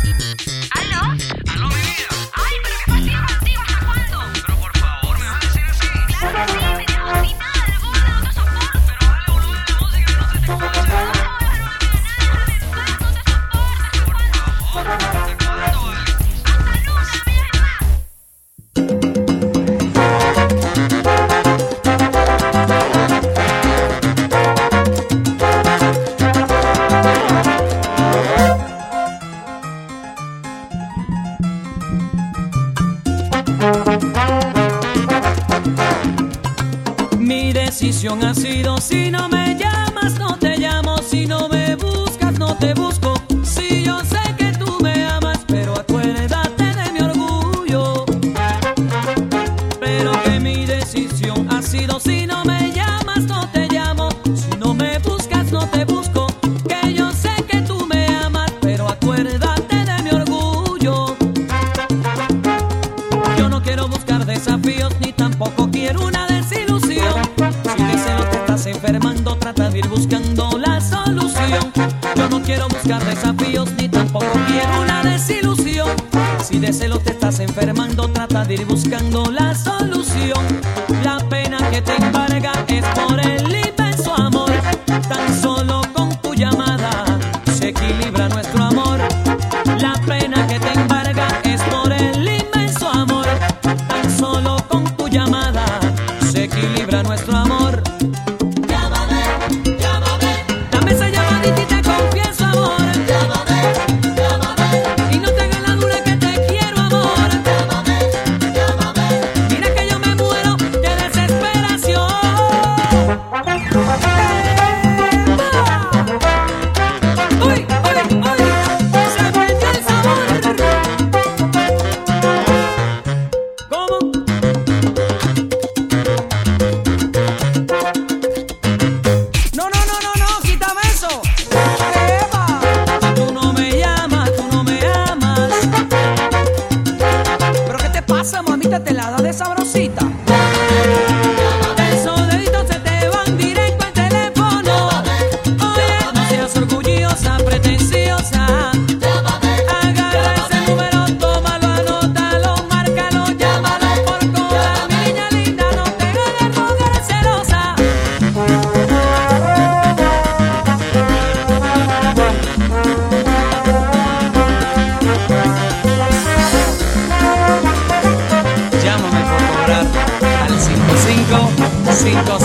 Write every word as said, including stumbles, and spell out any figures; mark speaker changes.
Speaker 1: ¿Aló?
Speaker 2: Aló, mi vida.
Speaker 1: Ay, pero qué fastidio contigo, ¿hasta cuándo?
Speaker 2: Pero por favor, me vas a decir así.
Speaker 1: Claro que sí, pendejo, sin nada, el borde no te soporto.
Speaker 2: Pero dale volumen a la música que no se te escucha.
Speaker 1: No, no, no, no, no, no te soporto, ¿hasta cuándo?
Speaker 2: Por favor, ¿hasta cuándo, vale?
Speaker 1: Hasta nunca, no me llames más.
Speaker 3: Mi decisión ha sido: si no me llamas, no te llamo; si no me buscas, no te busco. Si yo sé que tú me amas, pero acuérdate de mi orgullo. Pero que mi decisión ha sido: si no me llamas, no te llamo; si no me buscas, no te busco. Que yo sé que tú me amas, pero acuérdate de mi orgullo. Yo no quiero buscar desafíos, ni tampoco quiero una desilusión. Si de celo te estás enfermando, trata de ir buscando la solución. Yo no quiero buscar desafíos, ni tampoco quiero una desilusión. Si de celo te estás enfermando, trata de ir buscando la solución. La pena que te embarga es por el inmenso amor. Tan solo con tu llamada se equilibra nuestro amor. La pena que te embarga es por el inmenso amor. Tan solo con tu llamada se equilibra nuestro amor. Llámame, llámame. Dame esa llamadita y te confieso, amor. Llámame, llámame. Y no te hagas la dura que te quiero, amor. Llámame, llámame. Mira que yo me muero de desesperación. ¡Uy, uy, uy! Se perdió el sabor. ¿Cómo? No, no, no, no, no, quítame eso. Eva, tú no me llamas, tú no me amas. ¿Pero qué te pasa, mamita? ¿Te la da de sabrosita? Esos deditos se te van directo al teléfono. Oye, no seas orgullosa, pretenciosa. Agarra ese número, tómalo, anótalo, márcalo, llámalo por cola. Mi niña linda, no te hagas mujer celosa. Llámame por cobrar al cinco cinco, cinco